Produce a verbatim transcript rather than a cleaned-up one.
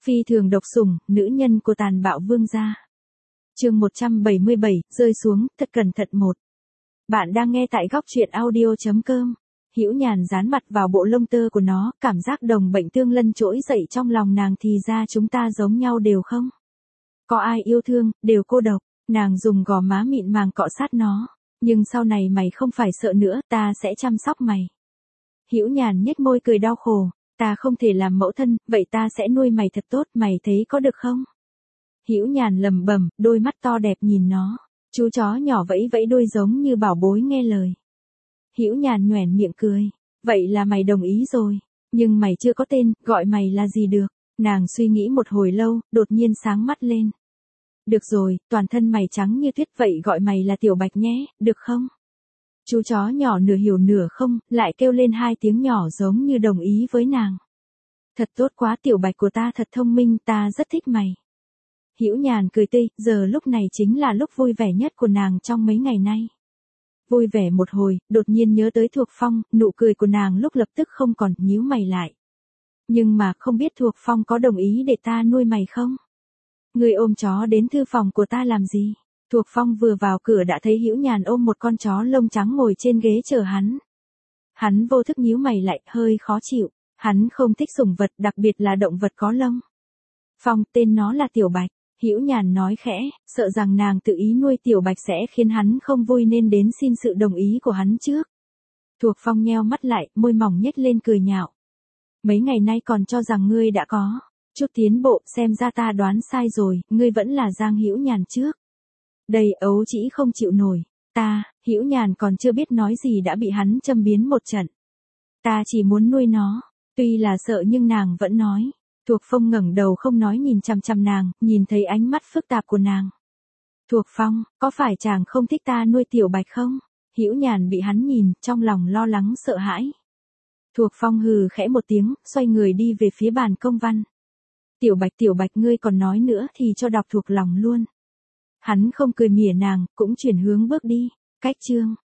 Phi thường độc sủng, nữ nhân của tàn bạo vương gia. Chương một trăm bảy mươi bảy, rơi xuống, thật cẩn thận một. Bạn đang nghe tại góc truyện audio chấm com. Hữu Nhàn dán mặt vào bộ lông tơ của nó, cảm giác đồng bệnh tương lân trỗi dậy trong lòng nàng, thì ra chúng ta giống nhau đều không? Có ai yêu thương, đều cô độc. Nàng dùng gò má mịn màng cọ sát nó. Nhưng sau này mày không phải sợ nữa, ta sẽ chăm sóc mày. Hữu Nhàn nhếch môi cười đau khổ. Ta không thể làm mẫu thân, vậy ta sẽ nuôi mày thật tốt, mày thấy có được không? Hữu Nhàn lẩm bẩm, đôi mắt to đẹp nhìn nó. Chú chó nhỏ vẫy vẫy đuôi giống như bảo bối nghe lời. Hữu Nhàn nhoẻn miệng cười. Vậy là mày đồng ý rồi. Nhưng mày chưa có tên, gọi mày là gì được? Nàng suy nghĩ một hồi lâu, đột nhiên sáng mắt lên. Được rồi, toàn thân mày trắng như tuyết, vậy gọi mày là Tiểu Bạch nhé, được không? Chú chó nhỏ nửa hiểu nửa không, lại kêu lên hai tiếng nhỏ giống như đồng ý với nàng. Thật tốt quá, Tiểu Bạch của ta thật thông minh, ta rất thích mày. Hữu Nhàn cười tươi, giờ lúc này chính là lúc vui vẻ nhất của nàng trong mấy ngày nay. Vui vẻ một hồi, đột nhiên nhớ tới Thuộc Phong, nụ cười của nàng lúc lập tức không còn, nhíu mày lại. Nhưng mà không biết Thuộc Phong có đồng ý để ta nuôi mày không? Người ôm chó đến thư phòng của ta làm gì? Thuộc Phong vừa vào cửa đã thấy Hữu Nhàn ôm một con chó lông trắng ngồi trên ghế chờ hắn. Hắn vô thức nhíu mày lại, hơi khó chịu. Hắn không thích sủng vật, đặc biệt là động vật có lông. Phong, tên nó là Tiểu Bạch. Hữu Nhàn nói khẽ, sợ rằng nàng tự ý nuôi Tiểu Bạch sẽ khiến hắn không vui nên đến xin sự đồng ý của hắn trước. Thuộc Phong nheo mắt lại, môi mỏng nhếch lên cười nhạo. Mấy ngày nay còn cho rằng ngươi đã có chút tiến bộ, xem ra ta đoán sai rồi, ngươi vẫn là Giang Hữu Nhàn trước. Đây, ấu trĩ không chịu nổi. Ta, Hữu Nhàn còn chưa biết nói gì đã bị hắn châm biếm một trận. Ta chỉ muốn nuôi nó. Tuy là sợ nhưng nàng vẫn nói. Thuộc Phong ngẩng đầu không nói, nhìn chằm chằm nàng, nhìn thấy ánh mắt phức tạp của nàng. Thuộc Phong, có phải chàng không thích ta nuôi Tiểu Bạch không? Hữu Nhàn bị hắn nhìn, trong lòng lo lắng sợ hãi. Thuộc Phong hừ khẽ một tiếng, xoay người đi về phía bàn công văn. Tiểu Bạch Tiểu Bạch, ngươi còn nói nữa thì cho đọc thuộc lòng luôn. Hắn không cười mỉa nàng, cũng chuyển hướng bước đi. Cách chương